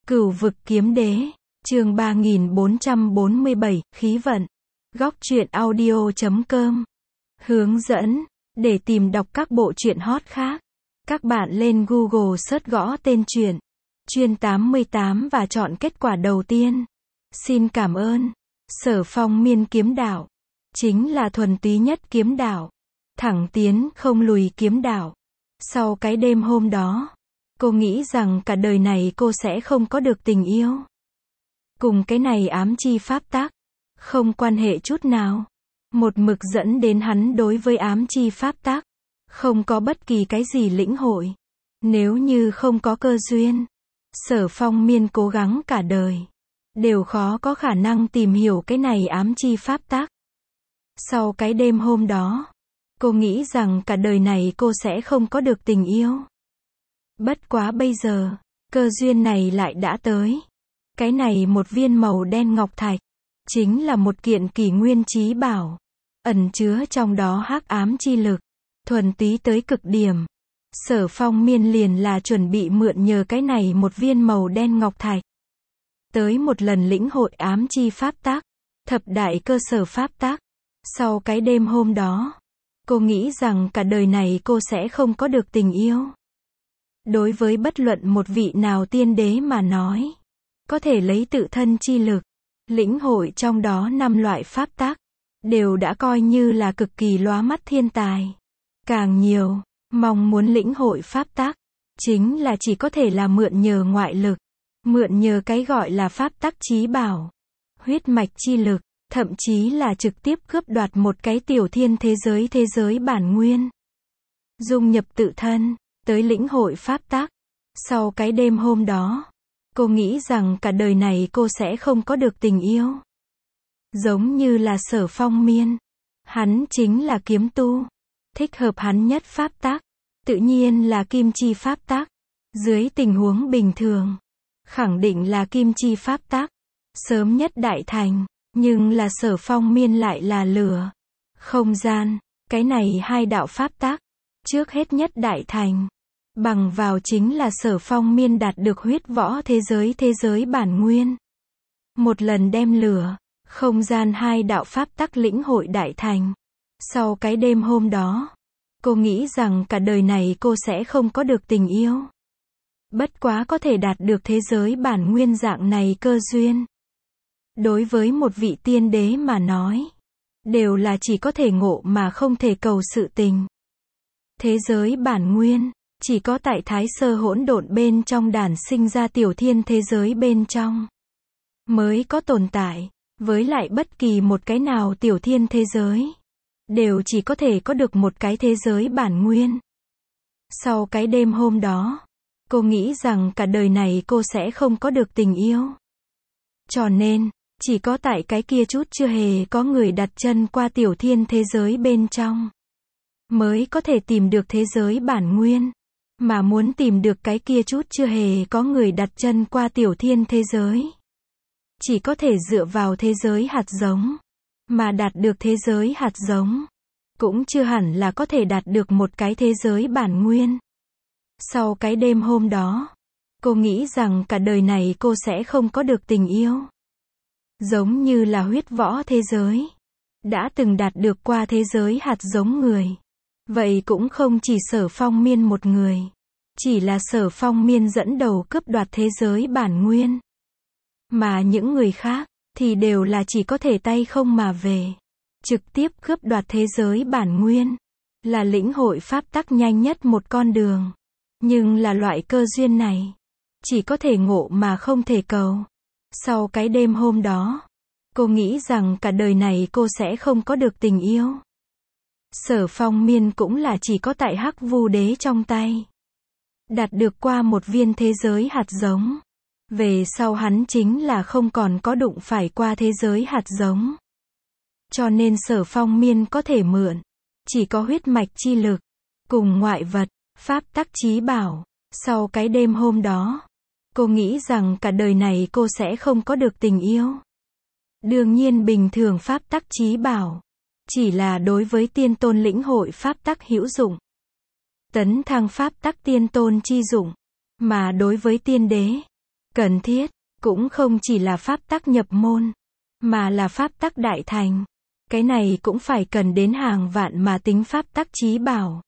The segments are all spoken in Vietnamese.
Cửu vực kiếm đế, chương 3447, khí vận. Góc truyện audio.com. Hướng dẫn, để tìm đọc các bộ truyện hot khác. Các bạn lên Google search gõ tên truyện, Chuyên 88 và chọn kết quả đầu tiên. Xin cảm ơn. Sở Phong miên kiếm đạo. Chính là thuần túy nhất kiếm đạo. Thẳng tiến không lùi kiếm đạo. Sau cái đêm hôm đó, cô nghĩ rằng cả đời này cô sẽ không có được tình yêu. Cùng cái này ám chi pháp tắc, không quan hệ chút nào. Một mực dẫn đến hắn đối với ám chi pháp tắc, không có bất kỳ cái gì lĩnh hội. Nếu như không có cơ duyên, Sở Phong miên cố gắng cả đời, đều khó có khả năng tìm hiểu cái này ám chi pháp tắc. Sau cái đêm hôm đó, cô nghĩ rằng cả đời này cô sẽ không có được tình yêu. Bất quá bây giờ, cơ duyên này lại đã tới. Cái này một viên màu đen ngọc thạch, chính là một kiện kỷ nguyên chí bảo, ẩn chứa trong đó hắc ám chi lực, thuần túy tới cực điểm. Sở Phong miên liền là chuẩn bị mượn nhờ cái này một viên màu đen ngọc thạch, tới một lần lĩnh hội ám chi pháp tắc, thập đại cơ sở pháp tắc. Sau cái đêm hôm đó, cô nghĩ rằng cả đời này cô sẽ không có được tình yêu. Đối với bất luận một vị nào tiên đế mà nói, có thể lấy tự thân chi lực, lĩnh hội trong đó 5 loại pháp tắc, đều đã coi như là cực kỳ lóa mắt thiên tài. Càng nhiều, mong muốn lĩnh hội pháp tắc, chính là chỉ có thể là mượn nhờ ngoại lực, mượn nhờ cái gọi là pháp tắc chí bảo, huyết mạch chi lực, thậm chí là trực tiếp cướp đoạt một cái tiểu thiên thế giới bản nguyên. Dung nhập tự thân, tới lĩnh hội pháp tắc. Sau cái đêm hôm đó, cô nghĩ rằng cả đời này cô sẽ không có được tình yêu. Giống như là Sở Phong miên, hắn chính là kiếm tu, thích hợp hắn nhất pháp tắc, tự nhiên là kim chi pháp tắc. Dưới tình huống bình thường, khẳng định là kim chi pháp tắc, sớm nhất đại thành, nhưng là Sở Phong miên lại là lửa, không gian, cái này hai đạo pháp tắc, trước hết nhất đại thành. Bằng vào chính là Sở Phong miên đạt được huyết võ thế giới bản nguyên. Một lần đem lửa, không gian hai đạo pháp tắc lĩnh hội đại thành. Sau cái đêm hôm đó, cô nghĩ rằng cả đời này cô sẽ không có được tình yêu. Bất quá có thể đạt được thế giới bản nguyên dạng này cơ duyên. Đối với một vị tiên đế mà nói, đều là chỉ có thể ngộ mà không thể cầu sự tình. Thế giới bản nguyên, chỉ có tại Thái Sơ hỗn độn bên trong đản sinh ra tiểu thiên thế giới bên trong, mới có tồn tại. Với lại bất kỳ một cái nào tiểu thiên thế giới, đều chỉ có thể có được một cái thế giới bản nguyên. Sau cái đêm hôm đó, cô nghĩ rằng cả đời này cô sẽ không có được tình yêu. Cho nên, chỉ có tại cái kia chút chưa hề có người đặt chân qua tiểu thiên thế giới bên trong, mới có thể tìm được thế giới bản nguyên. Mà muốn tìm được cái kia chút chưa hề có người đặt chân qua tiểu thiên thế giới, chỉ có thể dựa vào thế giới hạt giống. Mà đạt được thế giới hạt giống, cũng chưa hẳn là có thể đạt được một cái thế giới bản nguyên. Sau cái đêm hôm đó, cô nghĩ rằng cả đời này cô sẽ không có được tình yêu. Giống như là huyết võ thế giới, đã từng đạt được qua thế giới hạt giống người. Vậy cũng không chỉ Sở Phong miên một người, chỉ là Sở Phong miên dẫn đầu cướp đoạt thế giới bản nguyên. Mà những người khác, thì đều là chỉ có thể tay không mà về. Trực tiếp cướp đoạt thế giới bản nguyên, là lĩnh hội pháp tắc nhanh nhất một con đường. Nhưng là loại cơ duyên này, chỉ có thể ngộ mà không thể cầu. Sau cái đêm hôm đó, cô nghĩ rằng cả đời này cô sẽ không có được tình yêu. Sở Phong miên cũng là chỉ có tại Hắc Vu Đế trong tay, đạt được qua một viên thế giới hạt giống. Về sau hắn chính là không còn có đụng phải qua thế giới hạt giống. Cho nên Sở Phong miên có thể mượn, chỉ có huyết mạch chi lực, cùng ngoại vật, pháp tắc chí bảo. Sau cái đêm hôm đó, cô nghĩ rằng cả đời này cô sẽ không có được tình yêu. Đương nhiên bình thường pháp tắc chí bảo, chỉ là đối với tiên tôn lĩnh hội pháp tắc hữu dụng. Tấn thăng pháp tắc tiên tôn chi dụng. Mà đối với tiên đế, Cần thiết, cũng không chỉ là pháp tắc nhập môn, mà là pháp tắc đại thành. Cái này cũng phải cần đến hàng vạn mà tính pháp tắc chí bảo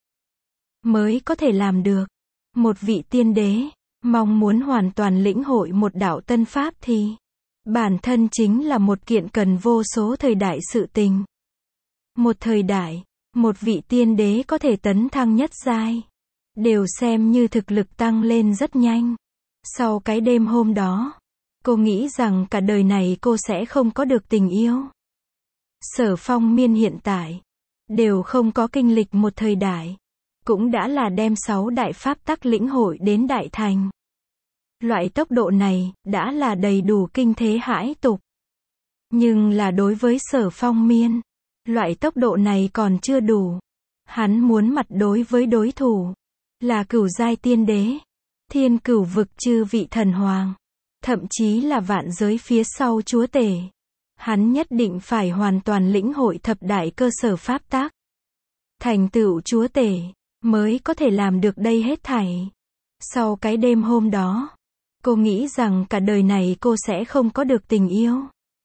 mới có thể làm được. Một vị tiên đế, mong muốn hoàn toàn lĩnh hội một đạo tân pháp thì bản thân chính là một kiện cần vô số thời đại sự tình. Một thời đại, một vị tiên đế có thể tấn thăng nhất giai, đều xem như thực lực tăng lên rất nhanh. Sau cái đêm hôm đó, cô nghĩ rằng cả đời này cô sẽ không có được tình yêu. Sở Phong Miên hiện tại đều không có kinh lịch một thời đại, cũng đã là đem 6 đại pháp tắc lĩnh hội đến đại thành. Loại tốc độ này đã là đầy đủ kinh thế hãi tục. Nhưng là đối với Sở Phong Miên, loại tốc độ này còn chưa đủ. Hắn muốn mặt đối với đối thủ là cửu giai tiên đế, thiên cửu vực chư vị thần hoàng, thậm chí là vạn giới phía sau chúa tể. Hắn nhất định phải hoàn toàn lĩnh hội thập đại cơ sở pháp tắc, thành tựu chúa tể, mới có thể làm được đây hết thảy. Sau cái đêm hôm đó, cô nghĩ rằng cả đời này cô sẽ không có được tình yêu.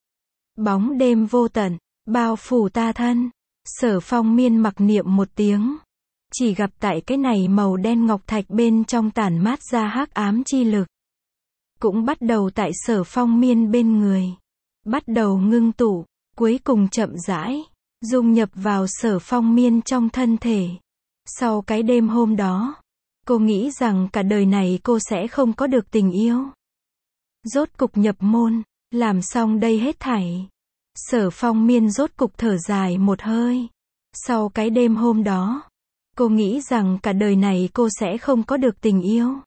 Bóng đêm vô tận bao phủ ta thân. Sở Phong Miên mặc niệm một tiếng, chỉ gặp tại cái này màu đen ngọc thạch bên trong tản mát ra hắc ám chi lực, cũng bắt đầu tại Sở Phong Miên bên người, bắt đầu ngưng tụ, cuối cùng chậm rãi dung nhập vào Sở Phong Miên trong thân thể. Sau cái đêm hôm đó, cô nghĩ rằng cả đời này cô sẽ không có được tình yêu. Rốt cục nhập môn, làm xong đây hết thảy. Sở Phong Miên rốt cục thở dài một hơi. Sau cái đêm hôm đó, cô nghĩ rằng cả đời này cô sẽ không có được tình yêu.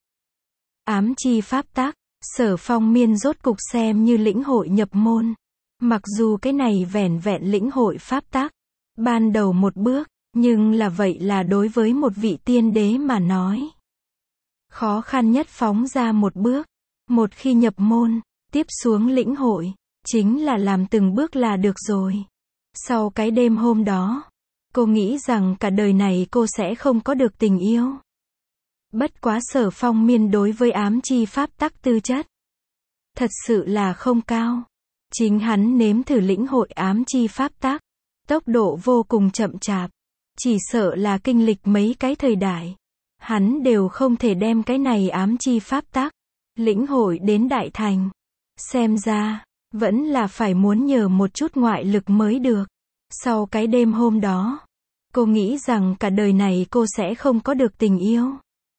Ám chi pháp tắc, Sở Phong Miên rốt cục xem như lĩnh hội nhập môn. Mặc dù cái này vẻn vẹn lĩnh hội pháp tắc, ban đầu một bước, nhưng là vậy là đối với một vị tiên đế mà nói. Khó khăn nhất phóng ra một bước. Một khi nhập môn, tiếp xuống lĩnh hội, chính là làm từng bước là được rồi. Sau cái đêm hôm đó, cô nghĩ rằng cả đời này cô sẽ không có được tình yêu. Bất quá Sở Phong Miên đối với ám chi pháp tắc tư chất thật sự là không cao. Chính hắn nếm thử lĩnh hội ám chi pháp tắc, tốc độ vô cùng chậm chạp. Chỉ sợ là kinh lịch mấy cái thời đại, hắn đều không thể đem cái này ám chi pháp tắc lĩnh hội đến đại thành. Xem ra, vẫn là phải muốn nhờ một chút ngoại lực mới được. Sau cái đêm hôm đó, cô nghĩ rằng cả đời này cô sẽ không có được tình yêu.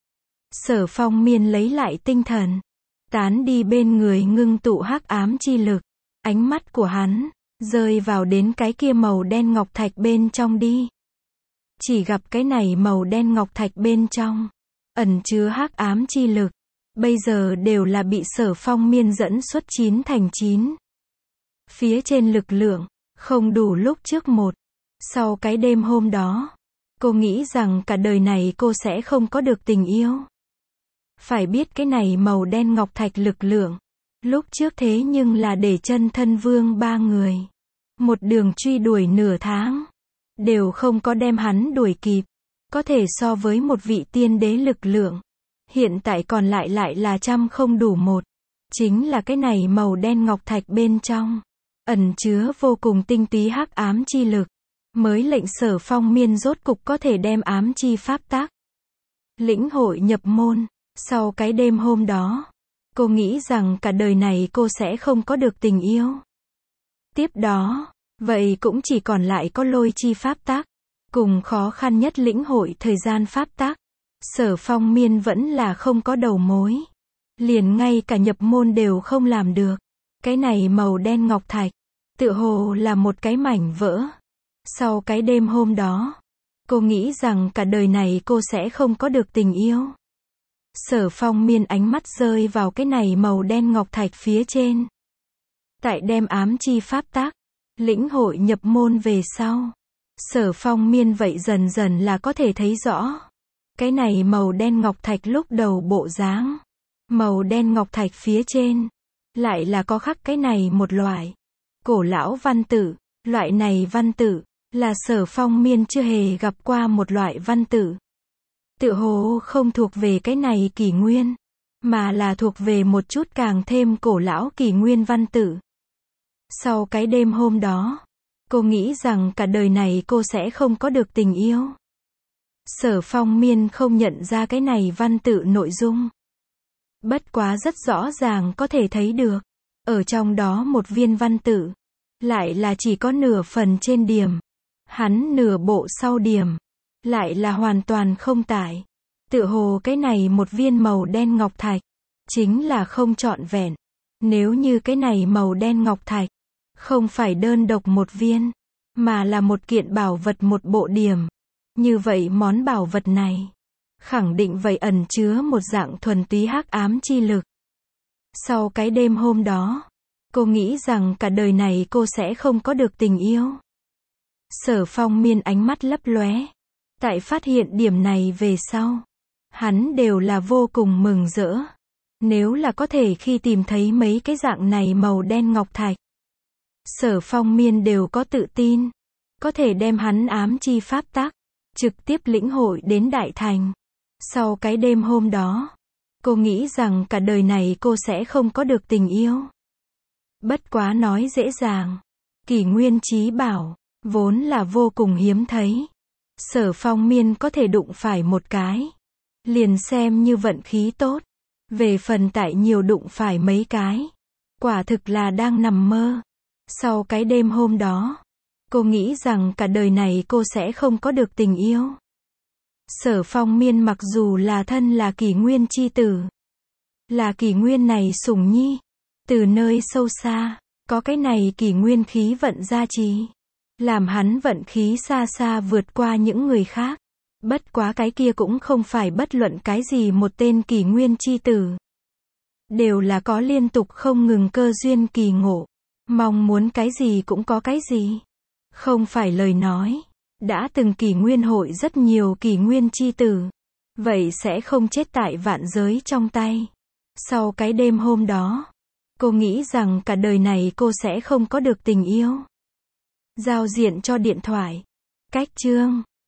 Sở Phong Miên lấy lại tinh thần, tán đi bên người ngưng tụ hắc ám chi lực. Ánh mắt của hắn rơi vào đến cái kia màu đen ngọc thạch bên trong đi. Chỉ gặp cái này màu đen ngọc thạch bên trong ẩn chứa hắc ám chi lực, bây giờ đều là bị Sở Phong Miên dẫn xuất 9 thành 9. Phía trên lực lượng không đủ lúc trước một. Sau cái đêm hôm đó, cô nghĩ rằng cả đời này cô sẽ không có được tình yêu. Phải biết cái này màu đen ngọc thạch lực lượng, lúc trước thế nhưng là để chân thân vương 3 người một đường truy đuổi nửa tháng, đều không có đem hắn đuổi kịp. Có thể so với một vị tiên đế lực lượng. Hiện tại còn lại là trăm không đủ một. Chính là cái này màu đen ngọc thạch bên trong ẩn chứa vô cùng tinh túy hắc ám chi lực, mới lệnh Sở Phong Miên rốt cục có thể đem ám chi pháp tắc lĩnh hội nhập môn. Sau cái đêm hôm đó, cô nghĩ rằng cả đời này cô sẽ không có được tình yêu. Tiếp đó, vậy cũng chỉ còn lại có lôi chi pháp tắc, cùng khó khăn nhất lĩnh hội thời gian pháp tắc. Sở Phong Miên vẫn là không có đầu mối, liền ngay cả nhập môn đều không làm được. Cái này màu đen ngọc thạch, tựa hồ là một cái mảnh vỡ. Sau cái đêm hôm đó, cô nghĩ rằng cả đời này cô sẽ không có được tình yêu. Sở Phong Miên ánh mắt rơi vào cái này màu đen ngọc thạch phía trên. Tại đem ám chi pháp tắc lĩnh hội nhập môn về sau, Sở Phong Miên vậy dần dần là có thể thấy rõ cái này màu đen ngọc thạch lúc đầu bộ dáng. Màu đen ngọc thạch phía trên lại là có khắc cái này một loại cổ lão văn tự. Loại này văn tự là Sở Phong Miên chưa hề gặp qua một loại văn tự. Tựa hồ không thuộc về cái này kỷ nguyên. mà là thuộc về một chút càng thêm cổ lão kỷ nguyên văn tự. Sau cái đêm hôm đó, cô nghĩ rằng cả đời này cô sẽ không có được tình yêu. Sở Phong Miên không nhận ra cái này văn tự nội dung. Bất quá rất rõ ràng có thể thấy được, ở trong đó một viên văn tự, lại là chỉ có nửa phần trên điểm. Hắn nửa bộ sau điểm, lại là hoàn toàn không tải. Tựa hồ cái này một viên màu đen ngọc thạch, chính là không trọn vẹn. Nếu như cái này màu đen ngọc thạch, không phải đơn độc một viên, mà là một kiện bảo vật một bộ điểm. Như vậy món bảo vật này, khẳng định vậy ẩn chứa một dạng thuần túy hắc ám chi lực. Sau cái đêm hôm đó, cô nghĩ rằng cả đời này cô sẽ không có được tình yêu. Sở Phong Miên ánh mắt lấp lóe. Tại phát hiện điểm này về sau, hắn đều là vô cùng mừng rỡ. Nếu là có thể khi tìm thấy mấy cái dạng này màu đen ngọc thạch, Sở Phong Miên đều có tự tin, có thể đem hắn ám chi pháp tắc, trực tiếp lĩnh hội đến đại thành. Sau cái đêm hôm đó, cô nghĩ rằng cả đời này cô sẽ không có được tình yêu. Bất quá nói dễ dàng, kỷ nguyên chí bảo, vốn là vô cùng hiếm thấy. Sở Phong Miên có thể đụng phải một cái, liền xem như vận khí tốt. Về phần tại nhiều đụng phải mấy cái, quả thực là đang nằm mơ. Sau cái đêm hôm đó, cô nghĩ rằng cả đời này cô sẽ không có được tình yêu. Sở Phong Miên mặc dù là thân là kỷ nguyên chi tử, là kỷ nguyên này sủng nhi, từ nơi sâu xa, có cái này kỷ nguyên khí vận gia trì, làm hắn vận khí xa xa vượt qua những người khác. Bất quá cái kia cũng không phải bất luận cái gì một tên kỷ nguyên chi tử. Đều là có liên tục không ngừng cơ duyên kỳ ngộ. Mong muốn cái gì cũng có cái gì. Không phải lời nói. Đã từng kỷ nguyên hội rất nhiều kỷ nguyên chi tử. Vậy sẽ không chết tại vạn giới trong tay. Sau cái đêm hôm đó, cô nghĩ rằng cả đời này cô sẽ không có được tình yêu. Giao diện cho điện thoại. Cách chương